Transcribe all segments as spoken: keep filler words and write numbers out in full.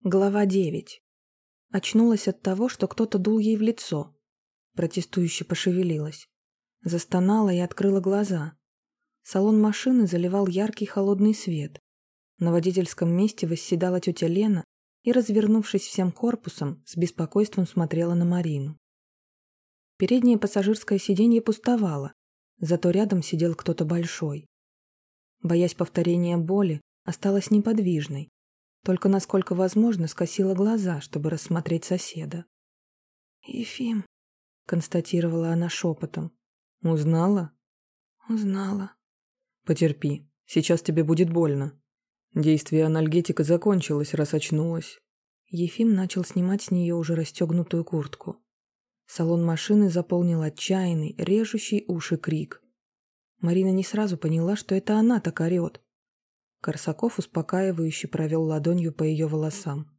Глава девять. Очнулась от того, что кто-то дул ей в лицо. Протестующе пошевелилась. Застонала и открыла глаза. Салон машины заливал яркий холодный свет. На водительском месте восседала тетя Лена и, развернувшись всем корпусом, с беспокойством смотрела на Марину. Переднее пассажирское сиденье пустовало, зато рядом сидел кто-то большой. Боясь повторения боли, осталась неподвижной. Только, насколько возможно, скосила глаза, чтобы рассмотреть соседа. «Ефим», — констатировала она шепотом. «Узнала?» «Узнала». «Потерпи, сейчас тебе будет больно. Действие анальгетика закончилось, раз очнулась». Ефим начал снимать с нее уже расстегнутую куртку. Салон машины заполнил отчаянный, режущий уши крик. Марина не сразу поняла, что это она так орет. Корсаков успокаивающе провел ладонью по ее волосам.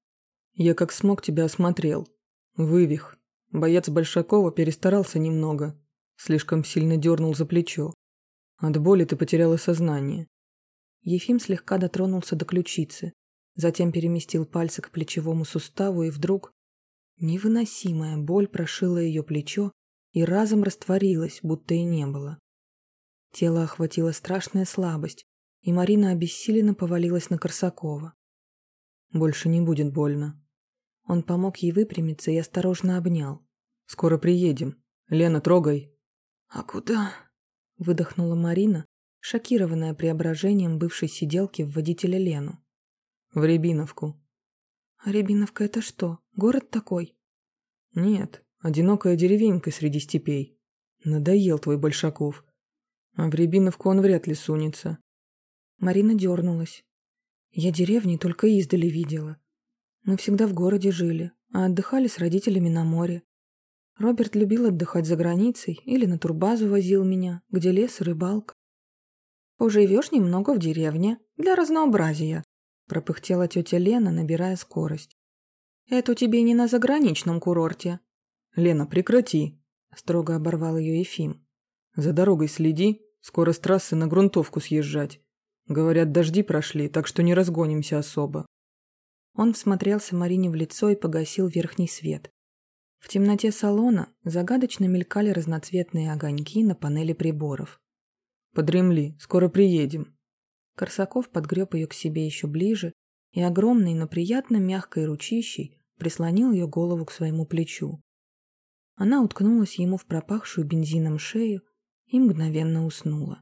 «Я как смог тебя осмотрел. Вывих. Боец Большакова перестарался немного. Слишком сильно дернул за плечо. От боли ты потеряла сознание». Ефим слегка дотронулся до ключицы, затем переместил пальцы к плечевому суставу, и вдруг невыносимая боль прошила ее плечо и разом растворилась, будто и не было. Тело охватила страшная слабость, и Марина обессиленно повалилась на Корсакова. «Больше не будет больно». Он помог ей выпрямиться и осторожно обнял. «Скоро приедем. Лена, трогай». «А куда?» — выдохнула Марина, шокированная преображением бывшей сиделки в водителя Лену. «В Рябиновку». «А Рябиновка — это что, город такой?» «Нет, одинокая деревенька среди степей. Надоел твой Большаков. А в Рябиновку он вряд ли сунется». Марина дернулась. «Я деревни только издали видела. Мы всегда в городе жили, а отдыхали с родителями на море. Роберт любил отдыхать за границей или на турбазу возил меня, где лес и рыбалка. Поживешь немного в деревне, для разнообразия», — пропыхтела тетя Лена, набирая скорость. «Это тебе не на заграничном курорте». «Лена, прекрати», — строго оборвал ее Ефим. «За дорогой следи, скоро с трассы на грунтовку съезжать. Говорят, дожди прошли, так что не разгонимся особо». Он всмотрелся Марине в лицо и погасил верхний свет. В темноте салона загадочно мелькали разноцветные огоньки на панели приборов. «Подремли, скоро приедем». Корсаков подгреб ее к себе еще ближе и огромной, но приятно мягкой ручищей прислонил ее голову к своему плечу. Она уткнулась ему в пропахшую бензином шею и мгновенно уснула.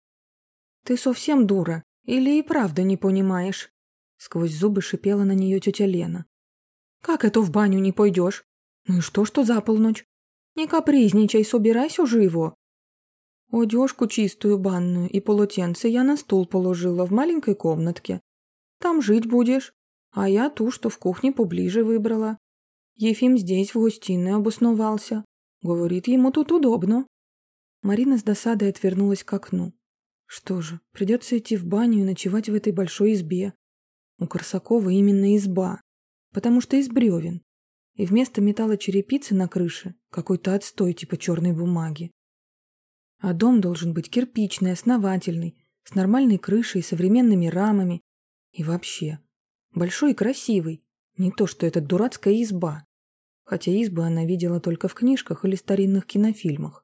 «Ты совсем дура? Или и правда не понимаешь?» Сквозь зубы шипела на нее тетя Лена. «Как это в баню не пойдешь? Ну и что, что за полночь? Не капризничай, собирайся живо». «Одежку чистую банную и полотенце я на стул положила в маленькой комнатке. Там жить будешь, а я ту, что в кухне поближе выбрала. Ефим здесь в гостиной обосновался. Говорит, ему тут удобно». Марина с досадой отвернулась к окну. Что же, придется идти в баню и ночевать в этой большой избе. У Корсакова именно изба, потому что из бревен. И вместо металлочерепицы на крыше какой-то отстой типа черной бумаги. А дом должен быть кирпичный, основательный, с нормальной крышей и современными рамами. И вообще, большой и красивый, не то что эта дурацкая изба. Хотя избы она видела только в книжках или старинных кинофильмах.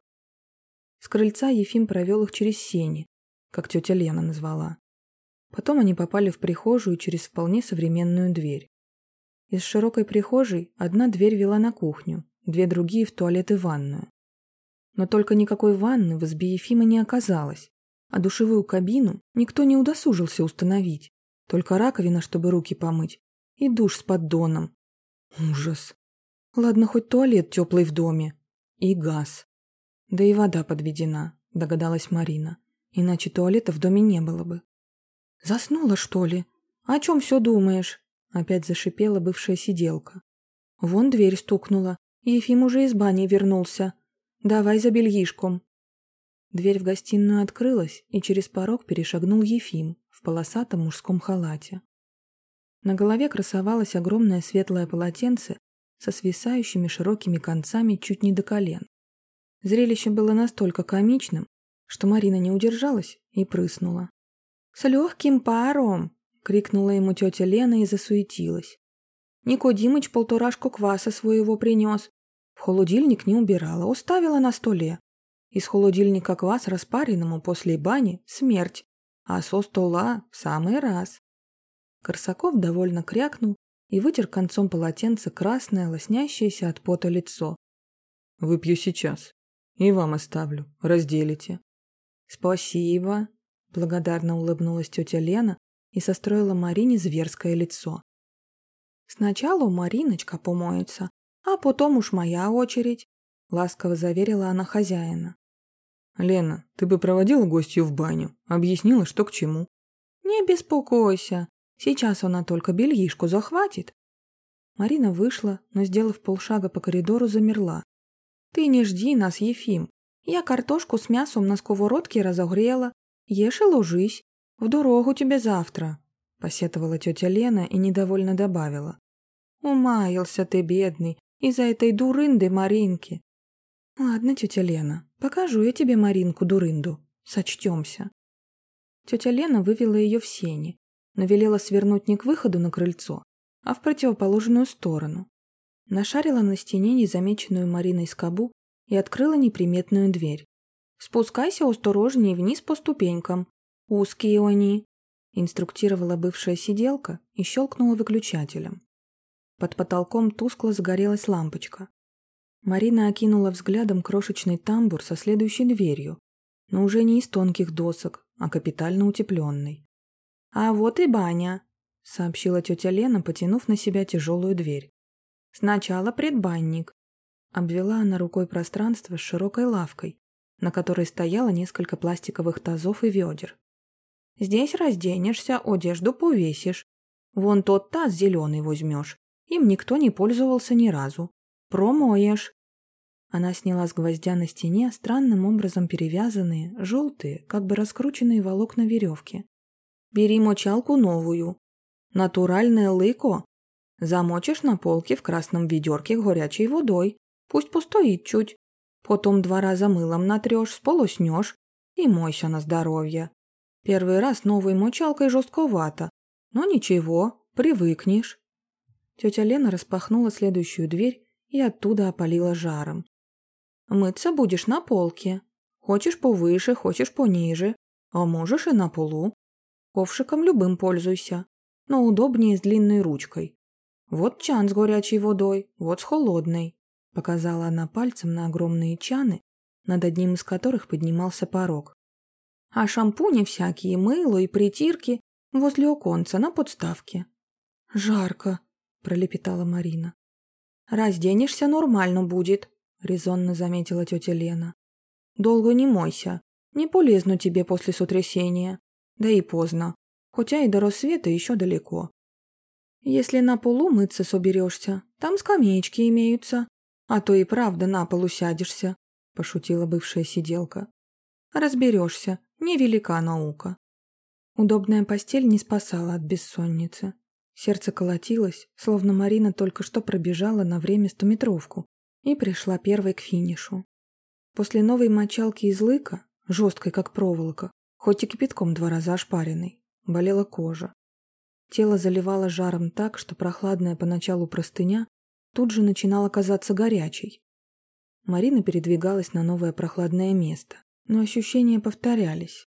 С крыльца Ефим провел их через сени, как тетя Лена назвала. Потом они попали в прихожую через вполне современную дверь. Из широкой прихожей одна дверь вела на кухню, две другие в туалет и ванную. Но только никакой ванны в избе Ефима не оказалось, а душевую кабину никто не удосужился установить. Только раковина, чтобы руки помыть, и душ с поддоном. Ужас. Ладно, хоть туалет теплый в доме. И газ. Да и вода подведена, догадалась Марина. Иначе туалета в доме не было бы. «Заснула, что ли? О чем все думаешь?» Опять зашипела бывшая сиделка. «Вон дверь стукнула. Ефим уже из бани вернулся. Давай за бельишком». Дверь в гостиную открылась, и через порог перешагнул Ефим в полосатом мужском халате. На голове красовалось огромное светлое полотенце со свисающими широкими концами чуть не до колен. Зрелище было настолько комичным, что Марина не удержалась и прыснула. «С легким паром!» — крикнула ему тетя Лена и засуетилась. Никодимыч полторашку кваса своего принес. В холодильник не убирала, оставила на столе. Из холодильника квас распаренному после бани смерть, а со стола в самый раз. Корсаков довольно крякнул и вытер концом полотенца красное, лоснящееся от пота лицо. «Выпью сейчас. И вам оставлю. Разделите». «Спасибо», — благодарно улыбнулась тетя Лена и состроила Марине зверское лицо. «Сначала Мариночка помоется, а потом уж моя очередь», — ласково заверила она хозяина. «Лена, ты бы проводила гостью в баню, объяснила, что к чему». «Не беспокойся, сейчас она только бельишку захватит». Марина вышла, но, сделав полшага по коридору, замерла. «Ты не жди нас, Ефим. Я картошку с мясом на сковородке разогрела. Ешь и ложись. В дорогу тебе завтра», — посетовала тетя Лена и недовольно добавила. «Умаялся ты, бедный, из-за этой дурынды Маринки». «Ладно, тетя Лена, покажу я тебе Маринку-дурынду. Сочтемся». Тетя Лена вывела ее в сени, но велела свернуть не к выходу на крыльцо, а в противоположную сторону. Нашарила на стене незамеченную Мариной скобу и открыла неприметную дверь. «Спускайся осторожнее вниз по ступенькам. Узкие они», — инструктировала бывшая сиделка и щелкнула выключателем. Под потолком тускло загорелась лампочка. Марина окинула взглядом крошечный тамбур со следующей дверью, но уже не из тонких досок, а капитально утепленной. «А вот и баня», — сообщила тетя Лена, потянув на себя тяжелую дверь. «Сначала предбанник». Обвела она рукой пространство с широкой лавкой, на которой стояло несколько пластиковых тазов и ведер. «Здесь разденешься, одежду повесишь. Вон тот таз зеленый возьмешь. Им никто не пользовался ни разу. Промоешь». Она сняла с гвоздя на стене странным образом перевязанные, желтые, как бы раскрученные волокна веревки. «Бери мочалку новую. Натуральное лыко. Замочишь на полке в красном ведерке горячей водой. Пусть постоит чуть. Потом два раза мылом натрешь, сполоснешь и мойся на здоровье. Первый раз новой мочалкой жестковато, но ничего, привыкнешь». Тетя Лена распахнула следующую дверь и оттуда опалила жаром. «Мыться будешь на полке. Хочешь повыше, хочешь пониже, а можешь и на полу. Ковшиком любым пользуйся, но удобнее с длинной ручкой. Вот чан с горячей водой, вот с холодной», — показала она пальцем на огромные чаны, над одним из которых поднимался порог. «А шампуни всякие, мыло и притирки возле оконца на подставке». «Жарко», — пролепетала Марина. «Разденешься, нормально будет», — резонно заметила тетя Лена. «Долго не мойся, не полезно тебе после сотрясения. Да и поздно, хотя и до рассвета еще далеко. Если на полу мыться соберешься, там скамеечки имеются, а то и правда на полу сядешься», — пошутила бывшая сиделка. «Разберешься, невелика наука». Удобная постель не спасала от бессонницы. Сердце колотилось, словно Марина только что пробежала на время стометровку и пришла первой к финишу. После новой мочалки из лыка, жесткой как проволока, хоть и кипятком два раза ошпаренной, болела кожа. Тело заливало жаром так, что прохладная поначалу простыня тут же начинала казаться горячей. Марина передвигалась на новое прохладное место, но ощущения повторялись.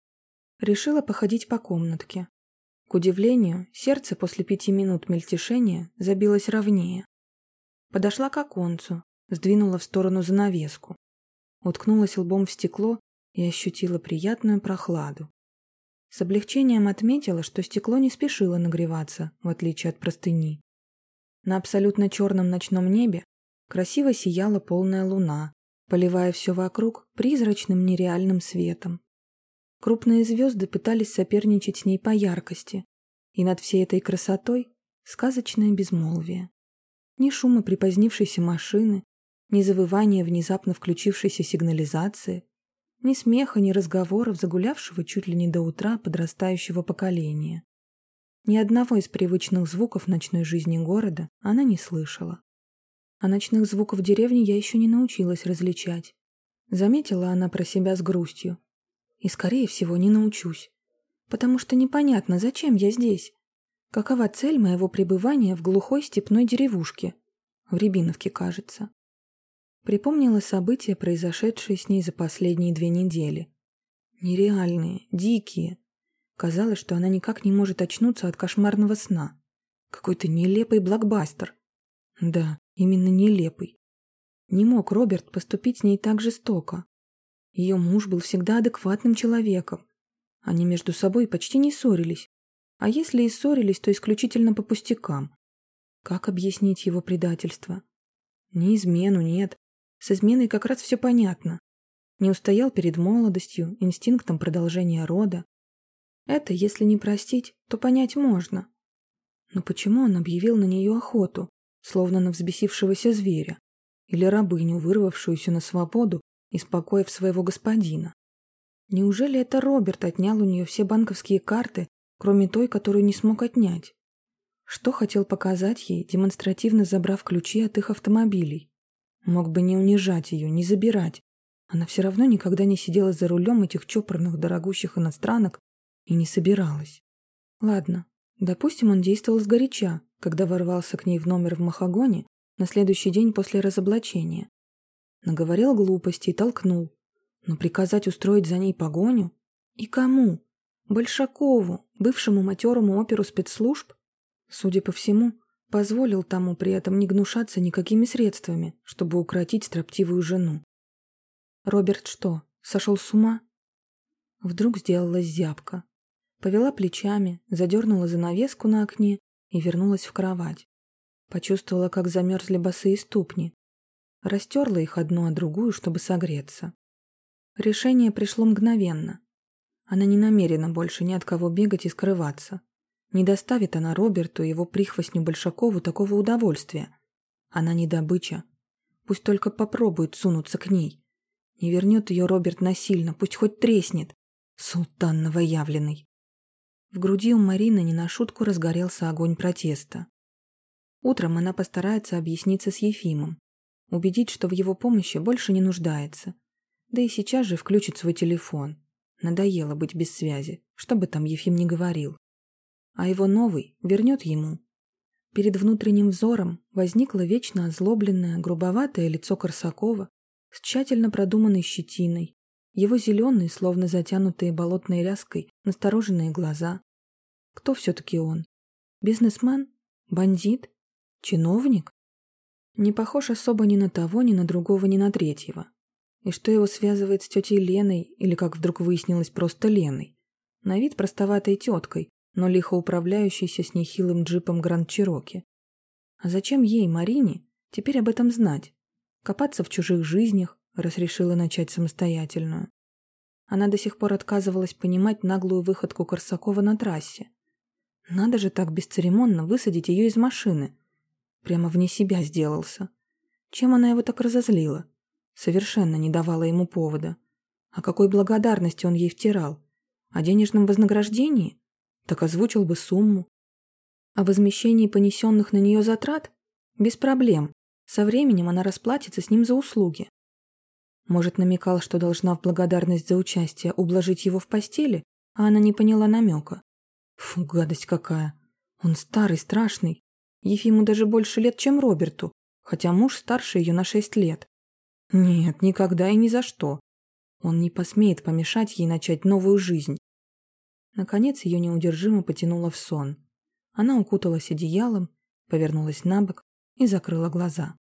Решила походить по комнатке. К удивлению, сердце после пяти минут мельтешения забилось ровнее. Подошла к оконцу, сдвинула в сторону занавеску. Уткнулась лбом в стекло и ощутила приятную прохладу. С облегчением отметила, что стекло не спешило нагреваться, в отличие от простыни. На абсолютно черном ночном небе красиво сияла полная луна, поливая все вокруг призрачным нереальным светом. Крупные звезды пытались соперничать с ней по яркости, и над всей этой красотой сказочное безмолвие. Ни шума припозднившейся машины, ни завывания внезапно включившейся сигнализации, ни смеха, ни разговоров загулявшего чуть ли не до утра подрастающего поколения. Ни одного из привычных звуков ночной жизни города она не слышала. А ночных звуков деревни я еще не научилась различать. Заметила она про себя с грустью. И, скорее всего, не научусь. потому что непонятно, зачем я здесь. Какова цель моего пребывания в глухой степной деревушке? В Рябиновке, кажется. Припомнила события, произошедшие с ней за последние две недели. Нереальные, дикие. Казалось, что она никак не может очнуться от кошмарного сна. Какой-то нелепый блокбастер. Да, именно нелепый. Не мог Роберт поступить с ней так жестоко. Ее муж был всегда адекватным человеком. Они между собой почти не ссорились. А если и ссорились, то исключительно по пустякам. Как объяснить его предательство? Не измену, нет. С изменой как раз все понятно. Не устоял перед молодостью, инстинктом продолжения рода. Это, если не простить, то понять можно. Но почему он объявил на нее охоту, словно на взбесившегося зверя, или рабыню, вырвавшуюся на свободу из покоев своего господина? Неужели это Роберт отнял у нее все банковские карты, кроме той, которую не смог отнять? Что хотел показать ей, демонстративно забрав ключи от их автомобилей? Мог бы не унижать ее, не забирать. Она все равно никогда не сидела за рулем этих чопорных, дорогущих иностранок и не собиралась. Ладно, допустим, он действовал сгоряча, когда ворвался к ней в номер в Махагоне на следующий день после разоблачения. Наговорил глупости и толкнул. Но приказать устроить за ней погоню? И кому? Большакову, бывшему матерому оперу спецслужб? Судя по всему, позволил тому при этом не гнушаться никакими средствами, чтобы укротить строптивую жену. Роберт что, сошел с ума? Вдруг сделалась зябко. Повела плечами, задернула занавеску на окне и вернулась в кровать. Почувствовала, как замерзли босые ступни. Растерла их одну о другую, чтобы согреться. Решение пришло мгновенно. Она не намерена больше ни от кого бегать и скрываться. Не доставит она Роберту и его прихвостню Большакову такого удовольствия. Она не добыча. Пусть только попробует сунуться к ней. Не вернет ее Роберт насильно, пусть хоть треснет. Султан новоявленный. В груди у Марины не на шутку разгорелся огонь протеста. Утром она постарается объясниться с Ефимом, убедить, что в его помощи больше не нуждается. Да и сейчас же включит свой телефон. Надоело быть без связи, что бы там Ефим ни говорил. А его новый вернет ему. Перед внутренним взором возникло вечно озлобленное, грубоватое лицо Корсакова с тщательно продуманной щетиной, его зеленые, словно затянутые болотной ряской, настороженные глаза. Кто все-таки он? Бизнесмен? Бандит? Чиновник? Не похож особо ни на того, ни на другого, ни на третьего. И что его связывает с тетей Леной, или, как вдруг выяснилось, просто Леной? На вид простоватой теткой, но лихо управляющейся с нехилым джипом Гранд Чироки. А зачем ей, Марине, теперь об этом знать? Копаться в чужих жизнях, раз решила начать самостоятельную. Она до сих пор отказывалась понимать наглую выходку Корсакова на трассе. Надо же так бесцеремонно высадить ее из машины. Прямо вне себя сделался. Чем она его так разозлила? Совершенно не давала ему повода. О какой благодарности он ей втирал? О денежном вознаграждении? Так озвучил бы сумму. О возмещении понесенных на нее затрат? Без проблем. Со временем она расплатится с ним за услуги. Может, намекал, что должна в благодарность за участие ублажить его в постели, а она не поняла намека. Фу, гадость какая. Он старый, страшный. Ефиму даже больше лет, чем Роберту, хотя муж старше ее на шесть лет. Нет, никогда и ни за что. Он не посмеет помешать ей начать новую жизнь. Наконец ее неудержимо потянуло в сон. Она укуталась одеялом, повернулась на бок и закрыла глаза.